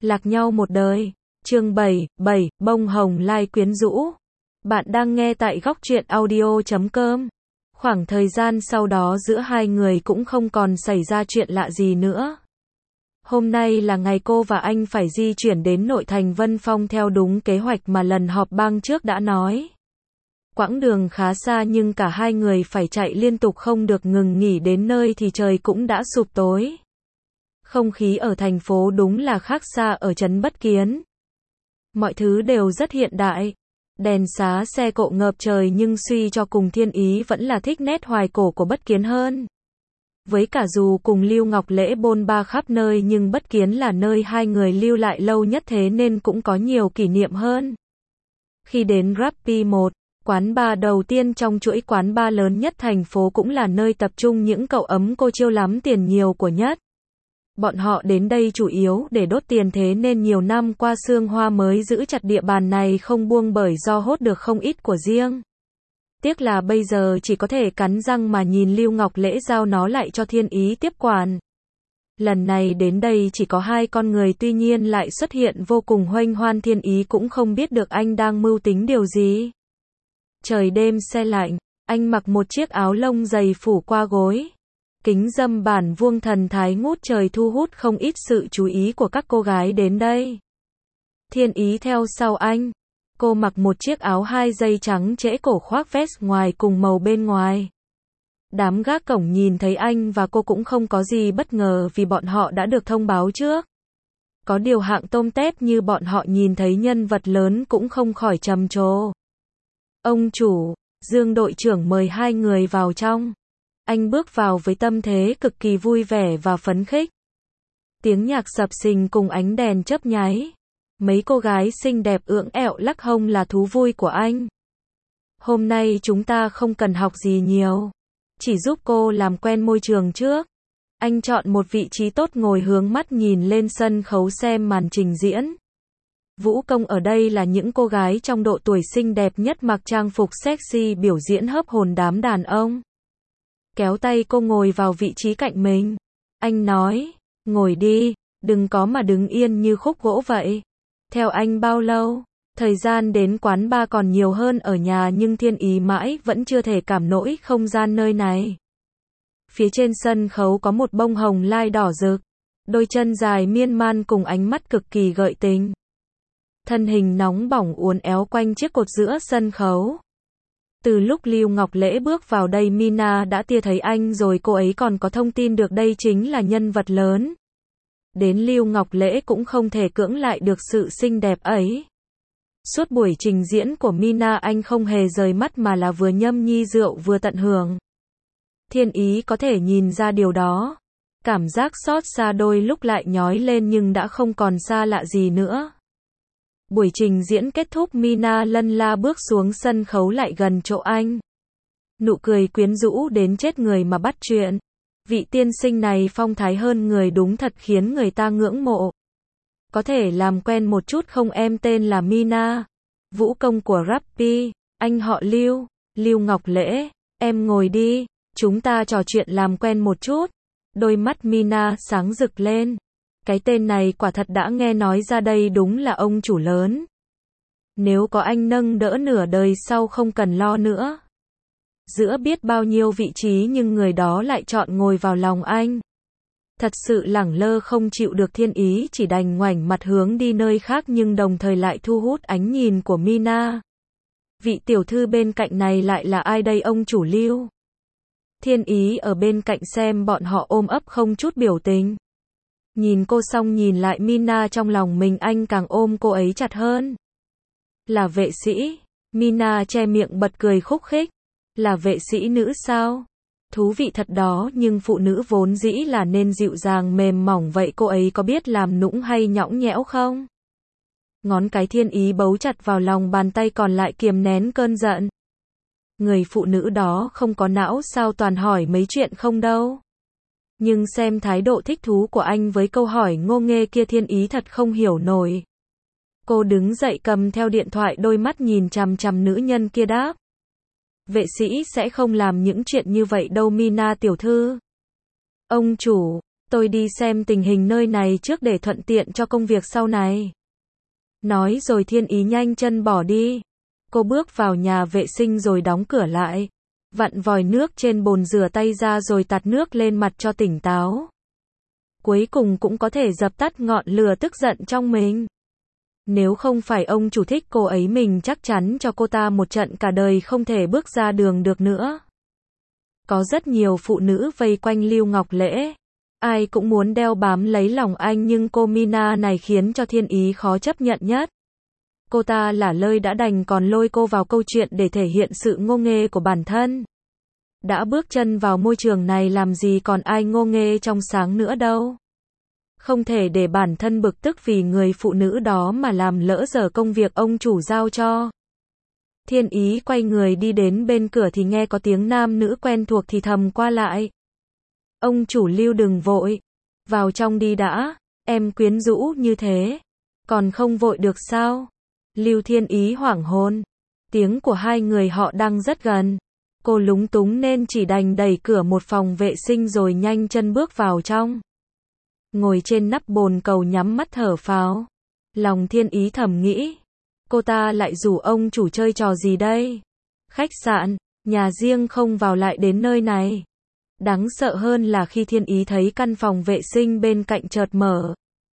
Lạc nhau một đời. Chương 7, bông hồng lai quyến rũ. Bạn đang nghe tại góc truyện audio.com. Khoảng thời gian sau đó giữa hai người cũng không còn xảy ra chuyện lạ gì nữa. Hôm nay là ngày cô và anh phải di chuyển đến nội thành Vân Phong theo đúng kế hoạch mà lần họp bang trước đã nói. Quãng đường khá xa nhưng cả hai người phải chạy liên tục không được ngừng nghỉ, đến nơi thì trời cũng đã sụp tối. Không khí ở thành phố đúng là khác xa ở trấn Bất Kiến. Mọi thứ đều rất hiện đại. Đèn xá xe cộ ngập trời nhưng suy cho cùng Thiên Ý vẫn là thích nét hoài cổ của Bất Kiến hơn. Với cả dù cùng Lưu Ngọc Lễ bôn ba khắp nơi nhưng Bất Kiến là nơi hai người lưu lại lâu nhất, thế nên cũng có nhiều kỷ niệm hơn. Khi đến Rappi 1, quán bar đầu tiên trong chuỗi quán bar lớn nhất thành phố, cũng là nơi tập trung những cậu ấm cô chiêu lắm tiền nhiều của nhất. Bọn họ đến đây chủ yếu để đốt tiền, thế nên nhiều năm qua Sương Hoa mới giữ chặt địa bàn này không buông, bởi do hốt được không ít của riêng. Tiếc là bây giờ chỉ có thể cắn răng mà nhìn Lưu Ngọc Lễ giao nó lại cho Thiên Ý tiếp quản. Lần này đến đây chỉ có hai con người, tuy nhiên lại xuất hiện vô cùng huênh hoan. Thiên Ý cũng không biết được anh đang mưu tính điều gì. Trời đêm se lạnh, anh mặc một chiếc áo lông dày phủ qua gối. Kính râm bản vuông thần thái ngút trời thu hút không ít sự chú ý của các cô gái đến đây. Thiên Ý theo sau anh. Cô mặc một chiếc áo 2 dây trắng trễ cổ, khoác vest ngoài cùng màu bên ngoài. Đám gác cổng nhìn thấy anh và cô cũng không có gì bất ngờ vì bọn họ đã được thông báo trước. Có điều hạng tôm tép như bọn họ nhìn thấy nhân vật lớn cũng không khỏi trầm trồ. Ông chủ, Dương đội trưởng mời hai người vào trong. Anh bước vào với tâm thế cực kỳ vui vẻ và phấn khích. Tiếng nhạc sập sình cùng ánh đèn chớp nháy. Mấy cô gái xinh đẹp ưỡng ẹo lắc hông là thú vui của anh. Hôm nay chúng ta không cần học gì nhiều. Chỉ giúp cô làm quen môi trường trước. Anh chọn một vị trí tốt ngồi hướng mắt nhìn lên sân khấu xem màn trình diễn. Vũ công ở đây là những cô gái trong độ tuổi xinh đẹp nhất, mặc trang phục sexy biểu diễn hớp hồn đám đàn ông. Kéo tay cô ngồi vào vị trí cạnh mình. Anh nói, ngồi đi, đừng có mà đứng yên như khúc gỗ vậy. Theo anh bao lâu? Thời gian đến quán bar còn nhiều hơn ở nhà, nhưng Thiên Ý mãi vẫn chưa thể cảm nổi không gian nơi này. Phía trên sân khấu có một bông hồng lai đỏ rực. Đôi chân dài miên man cùng ánh mắt cực kỳ gợi tình. Thân hình nóng bỏng uốn éo quanh chiếc cột giữa sân khấu. Từ lúc Lưu Ngọc Lễ bước vào đây, Mina đã tia thấy anh rồi, cô ấy còn có thông tin được đây chính là nhân vật lớn. Đến Lưu Ngọc Lễ cũng không thể cưỡng lại được sự xinh đẹp ấy. Suốt buổi trình diễn của Mina, anh không hề rời mắt mà là vừa nhâm nhi rượu vừa tận hưởng. Thiên Ý có thể nhìn ra điều đó. Cảm giác xót xa đôi lúc lại nhói lên nhưng đã không còn xa lạ gì nữa. Buổi trình diễn kết thúc, Mina lân la bước xuống sân khấu lại gần chỗ anh. Nụ cười quyến rũ đến chết người mà bắt chuyện. Vị tiên sinh này phong thái hơn người đúng thật khiến người ta ngưỡng mộ. Có thể làm quen một chút không? Em tên là Mina, vũ công của Rappi, anh họ Lưu, Lưu Ngọc Lễ. Em ngồi đi, chúng ta trò chuyện làm quen một chút. Đôi mắt Mina sáng rực lên. Cái tên này quả thật đã nghe nói ra, đây đúng là ông chủ lớn. Nếu có anh nâng đỡ, nửa đời sau không cần lo nữa. Giữa biết bao nhiêu vị trí nhưng người đó lại chọn ngồi vào lòng anh. Thật sự lẳng lơ không chịu được. Thiên Ý chỉ đành ngoảnh mặt hướng đi nơi khác, nhưng đồng thời lại thu hút ánh nhìn của Mina. Vị tiểu thư bên cạnh này lại là ai đây? Ông chủ Lưu. Thiên Ý ở bên cạnh xem bọn họ ôm ấp không chút biểu tình. Nhìn cô xong nhìn lại Mina trong lòng mình, anh càng ôm cô ấy chặt hơn. Là vệ sĩ. Mina che miệng bật cười khúc khích. Là vệ sĩ nữ sao? Thú vị thật đó, nhưng phụ nữ vốn dĩ là nên dịu dàng mềm mỏng, vậy cô ấy có biết làm nũng hay nhõng nhẽo không? Ngón cái Thiên Ý bấu chặt vào lòng bàn tay còn lại kiềm nén cơn giận. Người phụ nữ đó không có não sao, toàn hỏi mấy chuyện không đâu. Nhưng xem thái độ thích thú của anh với câu hỏi ngô nghê kia, Thiên Ý thật không hiểu nổi. Cô đứng dậy cầm theo điện thoại, đôi mắt nhìn chằm chằm nữ nhân kia đáp. Vệ sĩ sẽ không làm những chuyện như vậy đâu Mina tiểu thư. Ông chủ, Tôi đi xem tình hình nơi này trước để thuận tiện cho công việc sau này. Nói rồi Thiên Ý nhanh chân bỏ đi. Cô bước vào nhà vệ sinh rồi đóng cửa lại. Vặn vòi nước trên bồn rửa tay ra rồi tạt nước lên mặt cho tỉnh táo. Cuối cùng cũng có thể dập tắt ngọn lửa tức giận trong mình. Nếu không phải ông chủ thích cô ấy mình chắc chắn cho cô ta một trận cả đời không thể bước ra đường được nữa. Có rất nhiều phụ nữ vây quanh Lưu Ngọc Lễ. Ai cũng muốn đeo bám lấy lòng anh nhưng cô Mina này khiến cho Thiên Ý khó chấp nhận nhất. Cô ta lả lơi đã đành còn lôi cô vào câu chuyện để thể hiện sự ngô nghê của bản thân. Đã bước chân vào môi trường này làm gì còn ai ngô nghê trong sáng nữa đâu. Không thể để bản thân bực tức vì người phụ nữ đó mà làm lỡ dở công việc ông chủ giao cho. Thiên Ý quay người đi đến bên cửa thì nghe có tiếng nam nữ quen thuộc thì thầm qua lại. Ông chủ Lưu đừng vội. Vào trong đi đã, em quyến rũ như thế. Còn không vội được sao? Lưu Thiên Ý hoảng hồn. Tiếng của hai người họ đang rất gần. Cô lúng túng nên chỉ đành đẩy cửa một phòng vệ sinh rồi nhanh chân bước vào trong. Ngồi trên nắp bồn cầu nhắm mắt thở phào. Lòng Thiên Ý thầm nghĩ. Cô ta lại rủ ông chủ chơi trò gì đây? Khách sạn, nhà riêng không vào lại đến nơi này. Đáng sợ hơn là khi Thiên Ý thấy căn phòng vệ sinh bên cạnh chợt mở.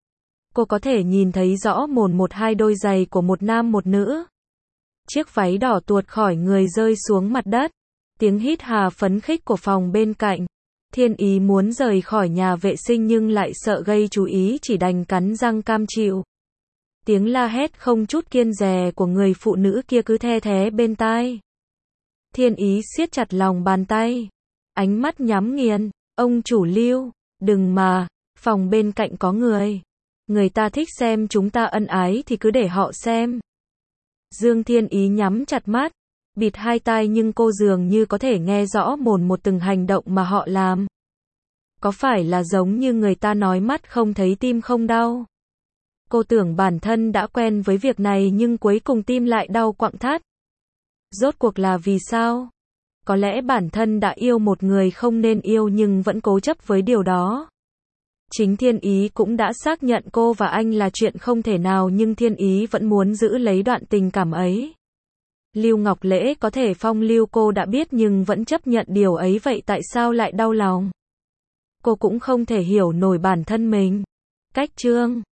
Cô có thể nhìn thấy rõ mồn một hai đôi giày của một nam một nữ. Chiếc váy đỏ tuột khỏi người rơi xuống mặt đất. Tiếng hít hà phấn khích của phòng bên cạnh. Thiên Ý muốn rời khỏi nhà vệ sinh nhưng lại sợ gây chú ý chỉ đành cắn răng cam chịu. Tiếng la hét không chút kiêng dè của người phụ nữ kia cứ the thé bên tai. Thiên Ý siết chặt lòng bàn tay. Ánh mắt nhắm nghiền. Ông chủ Lưu, đừng mà, phòng bên cạnh có người. Người ta thích xem chúng ta ân ái thì cứ để họ xem. Dương Thiên Ý nhắm chặt mắt, bịt hai tai nhưng cô dường như có thể nghe rõ mồn một từng hành động mà họ làm. Có phải là giống như người ta nói mắt không thấy tim không đau? Cô tưởng bản thân đã quen với việc này nhưng cuối cùng tim lại đau quặn thắt. Rốt cuộc là vì sao? Có lẽ bản thân đã yêu một người không nên yêu nhưng vẫn cố chấp với điều đó. Chính Thiên Ý cũng đã xác nhận cô và anh là chuyện không thể nào nhưng Thiên Ý vẫn muốn giữ lấy đoạn tình cảm ấy. Lưu Ngọc Lễ có thể phong lưu cô đã biết nhưng vẫn chấp nhận điều ấy vậy tại sao lại đau lòng? Cô cũng không thể hiểu nổi bản thân mình. Cách chương